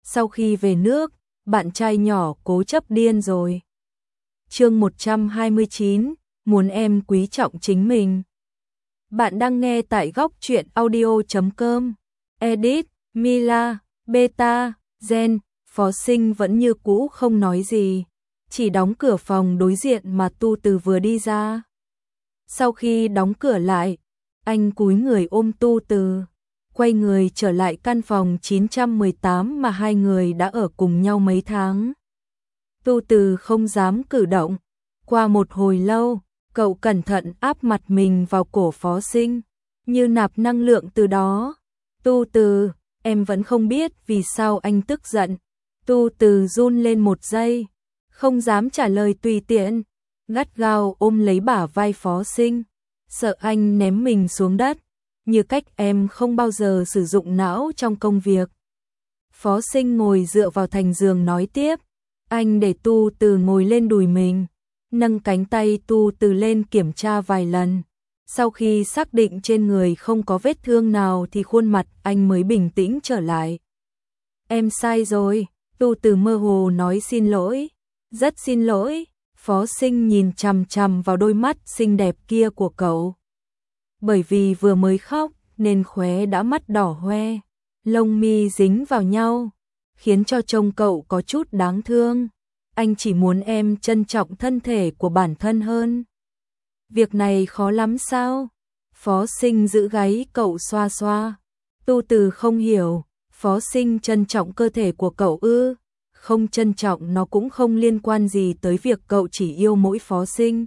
sau khi về nước, bạn trai nhỏ cố chấp điên rồi. Chương 129, muốn em quý trọng chính mình. Bạn đang nghe tại góc truyện audio.com. Edit, Mila, Beta, Gen, Phó Sinh vẫn như cũ không nói gì, chỉ đóng cửa phòng đối diện mà Tu Từ vừa đi ra. Sau khi đóng cửa lại, anh cúi người ôm Tu Từ, quay người trở lại căn phòng 918 mà hai người đã ở cùng nhau mấy tháng. Tu Từ không dám cử động. Qua một hồi lâu, cậu cẩn thận áp mặt mình vào cổ Phó Sinh, như nạp năng lượng từ đó. Tu Từ, em vẫn không biết vì sao anh tức giận. Tu Từ run lên một giây, không dám trả lời tùy tiện, gắt gao ôm lấy bả vai Phó Sinh, sợ anh ném mình xuống đất, như cách em không bao giờ sử dụng não trong công việc. Phó Sinh ngồi dựa vào thành giường nói tiếp, anh để Tu Từ ngồi lên đùi mình, nâng cánh tay Tu Từ lên kiểm tra vài lần. Sau khi xác định trên người không có vết thương nào thì khuôn mặt anh mới bình tĩnh trở lại. Em sai rồi, Tu Từ mơ hồ nói xin lỗi. Rất xin lỗi. Phó Sinh nhìn chằm chằm vào đôi mắt xinh đẹp kia của cậu. Bởi vì vừa mới khóc nên khóe đã mắt đỏ hoe, lông mi dính vào nhau, khiến cho trông cậu có chút đáng thương. Anh chỉ muốn em trân trọng thân thể của bản thân hơn. Việc này khó lắm sao? Phó Sinh giữ gáy cậu xoa xoa. Tu Từ không hiểu, Phó Sinh trân trọng cơ thể của cậu ư? Không trân trọng nó cũng không liên quan gì tới việc cậu chỉ yêu mỗi Phó Sinh.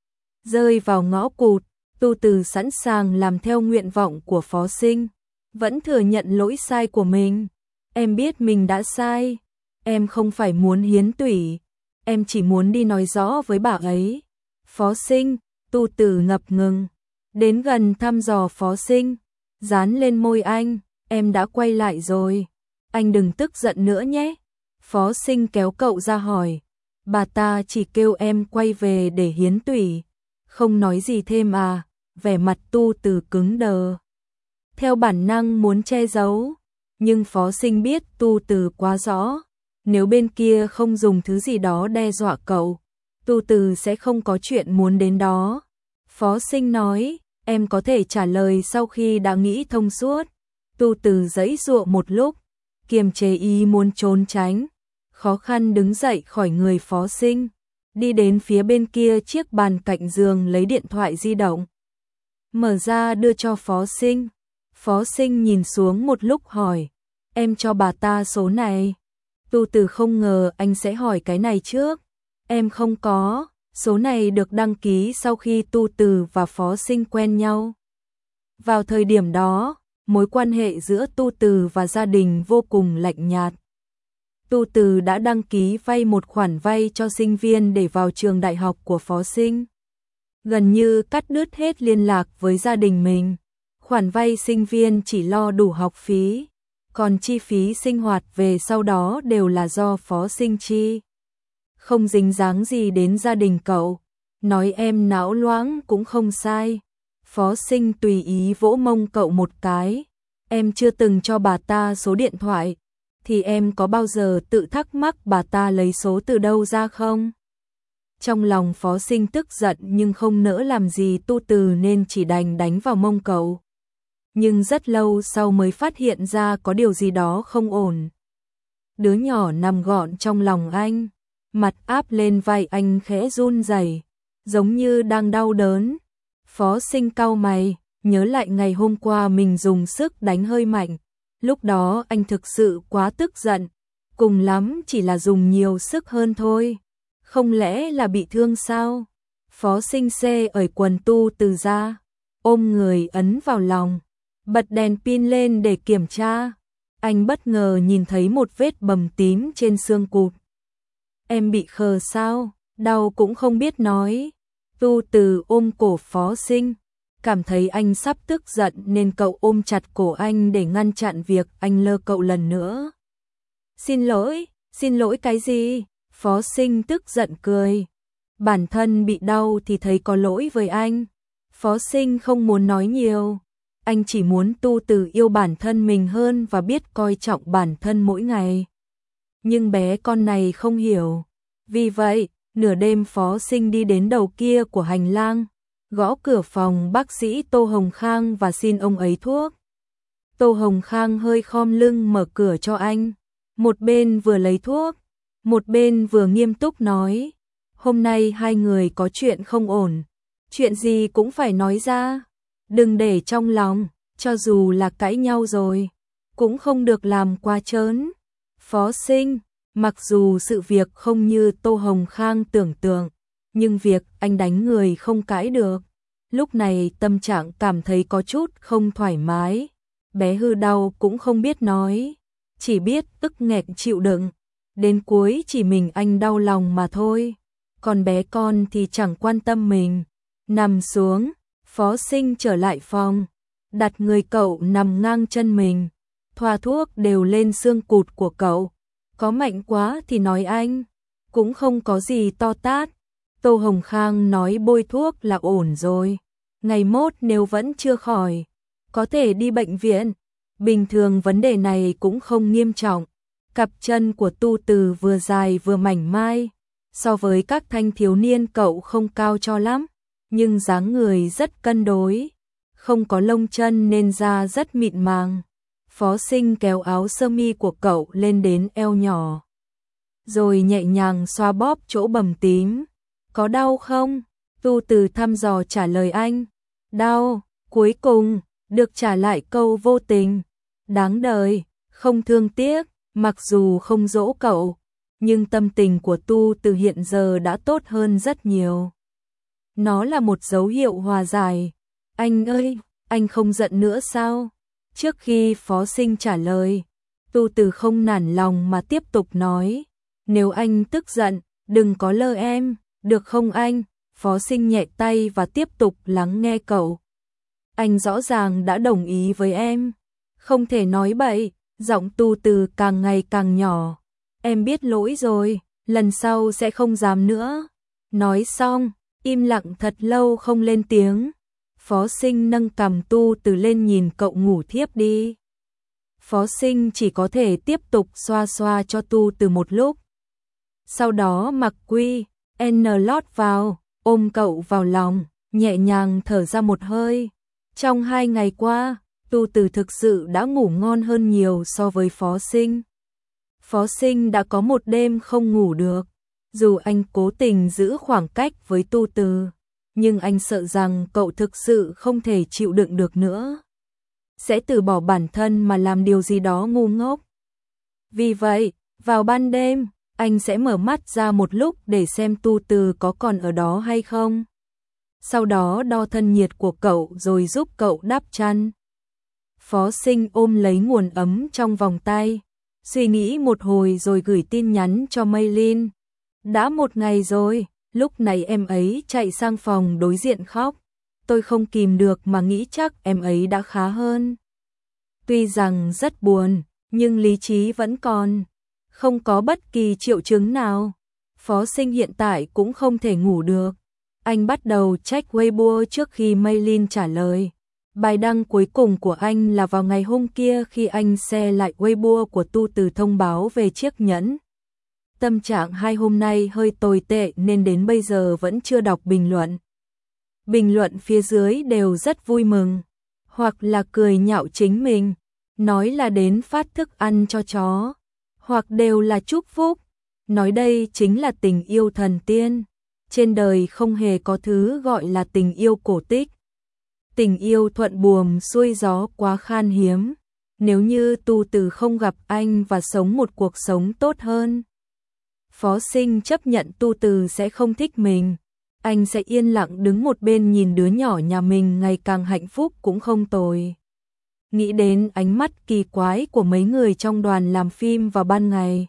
Rơi vào ngõ cụt, Tu Từ sẵn sàng làm theo nguyện vọng của Phó Sinh, vẫn thừa nhận lỗi sai của mình. Em biết mình đã sai, em không phải muốn hiến tủy, em chỉ muốn đi nói rõ với bà ấy. Phó Sinh, Tu Từ ngập ngừng, đến gần thăm dò Phó Sinh, dán lên môi anh, em đã quay lại rồi, anh đừng tức giận nữa nhé. Phó Sinh kéo cậu ra hỏi, bà ta chỉ kêu em quay về để hiến tủy, không nói gì thêm à? Vẻ mặt Tu Từ cứng đờ, theo bản năng muốn che giấu, nhưng Phó Sinh biết Tu Từ quá rõ, nếu bên kia không dùng thứ gì đó đe dọa cậu, Tu Từ sẽ không có chuyện muốn đến đó. Phó Sinh nói, em có thể trả lời sau khi đã nghĩ thông suốt. Tu Từ giãy giụa một lúc, kiềm chế ý muốn trốn tránh, khó khăn đứng dậy khỏi người Phó Sinh, đi đến phía bên kia chiếc bàn cạnh giường lấy điện thoại di động, mở ra đưa cho Phó Sinh. Phó Sinh nhìn xuống một lúc hỏi, em cho bà ta số này? Tu Từ không ngờ anh sẽ hỏi cái này trước. Em không có, số này được đăng ký sau khi Tu Từ và Phó Sinh quen nhau. Vào thời điểm đó, mối quan hệ giữa Tu Từ và gia đình vô cùng lạnh nhạt. Tu Từ đã đăng ký vay một khoản vay cho sinh viên để vào trường đại học của Phó Sinh. Gần như cắt đứt hết liên lạc với gia đình mình. Khoản vay sinh viên chỉ lo đủ học phí, còn chi phí sinh hoạt về sau đó đều là do Phó Sinh chi. Không dính dáng gì đến gia đình cậu, nói em não loãng cũng không sai. Phó Sinh tùy ý vỗ mông cậu một cái, em chưa từng cho bà ta số điện thoại, thì em có bao giờ tự thắc mắc bà ta lấy số từ đâu ra không? Trong lòng Phó Sinh tức giận nhưng không nỡ làm gì Tu Từ nên chỉ đành đánh vào mông cậu. Nhưng rất lâu sau mới phát hiện ra có điều gì đó không ổn. Đứa nhỏ nằm gọn trong lòng anh, mặt áp lên vai anh khẽ run rẩy, giống như đang đau đớn. Phó Sinh cau mày, nhớ lại ngày hôm qua mình dùng sức đánh hơi mạnh. Lúc đó anh thực sự quá tức giận, cùng lắm chỉ là dùng nhiều sức hơn thôi. Không lẽ là bị thương sao? Phó Sinh xê ởi quần Tu Từ ra, ôm người ấn vào lòng, bật đèn pin lên để kiểm tra. Anh bất ngờ nhìn thấy một vết bầm tím trên xương cụt. Em bị khờ sao? Đau cũng không biết nói. Tu Từ ôm cổ Phó Sinh, cảm thấy anh sắp tức giận nên cậu ôm chặt cổ anh để ngăn chặn việc anh lơ cậu lần nữa. Xin lỗi cái gì? Phó Sinh tức giận cười. Bản thân bị đau thì thấy có lỗi với anh. Phó Sinh không muốn nói nhiều. Anh chỉ muốn Tu Từ yêu bản thân mình hơn và biết coi trọng bản thân mỗi ngày. nhưng bé con này không hiểu. Vì vậy, nửa đêm Phó Sinh đi đến đầu kia của hành lang, gõ cửa phòng bác sĩ Tô Hồng Khang và xin ông ấy thuốc. Tô Hồng Khang hơi khom lưng mở cửa cho anh, một bên vừa lấy thuốc, một bên vừa nghiêm túc nói, hôm nay hai người có chuyện không ổn, chuyện gì cũng phải nói ra, đừng để trong lòng, cho dù là cãi nhau rồi, cũng không được làm quá trớn. Phó Sinh, mặc dù sự việc không như Tô Hồng Khang tưởng tượng, nhưng việc anh đánh người không cãi được. Lúc này tâm trạng cảm thấy có chút không thoải mái, bé hư đau cũng không biết nói, chỉ biết ức nghẹn chịu đựng, đến cuối chỉ mình anh đau lòng mà thôi, còn bé con thì chẳng quan tâm mình. Nằm xuống, Phó Sinh trở lại phòng, đặt người cậu nằm ngang chân mình, thoa thuốc đều lên xương cụt của cậu, có mạnh quá thì nói anh, cũng không có gì to tát. Tô Hồng Khang nói bôi thuốc là ổn rồi, ngày mốt nếu vẫn chưa khỏi, có thể đi bệnh viện, bình thường vấn đề này cũng không nghiêm trọng. Cặp chân của Tu Từ vừa dài vừa mảnh mai, so với các thanh thiếu niên cậu không cao cho lắm, nhưng dáng người rất cân đối, không có lông chân nên da rất mịn màng. Phó Sinh kéo áo sơ mi của cậu lên đến eo nhỏ, rồi nhẹ nhàng xoa bóp chỗ bầm tím. Có đau không? Tu Từ thăm dò trả lời anh. Đau, cuối cùng, được trả lại câu vô tình. Đáng đời, không thương tiếc, mặc dù không dỗ cậu, nhưng tâm tình của Tu Từ hiện giờ đã tốt hơn rất nhiều. Nó là một dấu hiệu hòa giải. Anh ơi, anh không giận nữa sao? Trước khi Phó Sinh trả lời, Tu Từ không nản lòng mà tiếp tục nói. Nếu anh tức giận, đừng có lơ em, được không anh? Phó Sinh nhẹ tay và tiếp tục lắng nghe cậu. Anh rõ ràng đã đồng ý với em. Không thể nói bậy, giọng Tu Từ càng ngày càng nhỏ. Em biết lỗi rồi, lần sau sẽ không dám nữa. Nói xong, im lặng thật lâu không lên tiếng. Phó Sinh nâng cằm Tu Từ lên nhìn cậu ngủ thiếp đi. Phó Sinh chỉ có thể tiếp tục xoa xoa cho Tu Từ một lúc. Sau đó mặc quy, lót vào, ôm cậu vào lòng, nhẹ nhàng thở ra một hơi. Trong 2 ngày qua, Tu Từ thực sự đã ngủ ngon hơn nhiều so với Phó Sinh. Phó Sinh đã có một đêm không ngủ được, dù anh cố tình giữ khoảng cách với Tu Từ, nhưng anh sợ rằng cậu thực sự không thể chịu đựng được nữa, sẽ từ bỏ bản thân mà làm điều gì đó ngu ngốc. Vì vậy, vào ban đêm, anh sẽ mở mắt ra một lúc để xem Tu Từ có còn ở đó hay không. Sau đó đo thân nhiệt của cậu rồi giúp cậu đắp chăn. Phó Sinh ôm lấy nguồn ấm trong vòng tay, suy nghĩ một hồi rồi gửi tin nhắn cho Maylin. Đã 1 ngày rồi, lúc này em ấy chạy sang phòng đối diện khóc. Tôi không kìm được mà nghĩ chắc em ấy đã khá hơn. Tuy rằng rất buồn, nhưng lý trí vẫn còn. Không có bất kỳ triệu chứng nào. Phó Sinh hiện tại cũng không thể ngủ được. Anh bắt đầu check Weibo trước khi Maylin trả lời. Bài đăng cuối cùng của anh là vào ngày hôm kia khi anh share lại Weibo của Tu Từ thông báo về chiếc nhẫn. Tâm trạng 2 hôm nay hơi tồi tệ nên đến bây giờ vẫn chưa đọc bình luận. Bình luận phía dưới đều rất vui mừng, hoặc là cười nhạo chính mình, nói là đến phát thức ăn cho chó, hoặc đều là chúc phúc, nói đây chính là tình yêu thần tiên. Trên đời không hề có thứ gọi là tình yêu cổ tích. Tình yêu thuận buồm xuôi gió quá khan hiếm. Nếu như Tu Từ không gặp anh và sống một cuộc sống tốt hơn, Phó Sinh chấp nhận Tu Từ sẽ không thích mình. Anh sẽ yên lặng đứng một bên nhìn đứa nhỏ nhà mình ngày càng hạnh phúc cũng không tồi. Nghĩ đến ánh mắt kỳ quái của mấy người trong đoàn làm phim vào ban ngày,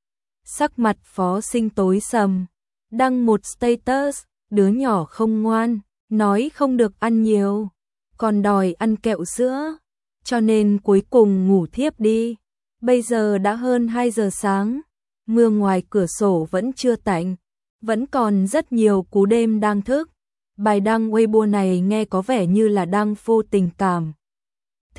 sắc mặt Phó Sinh tối sầm. Đăng một status, đứa nhỏ không ngoan, nói không được ăn nhiều, còn đòi ăn kẹo sữa, cho nên cuối cùng ngủ thiếp đi. Bây giờ đã hơn 2 giờ sáng, mưa ngoài cửa sổ vẫn chưa tạnh, vẫn còn rất nhiều cú đêm đang thức. Bài đăng Weibo này nghe có vẻ như là đang phô tình cảm.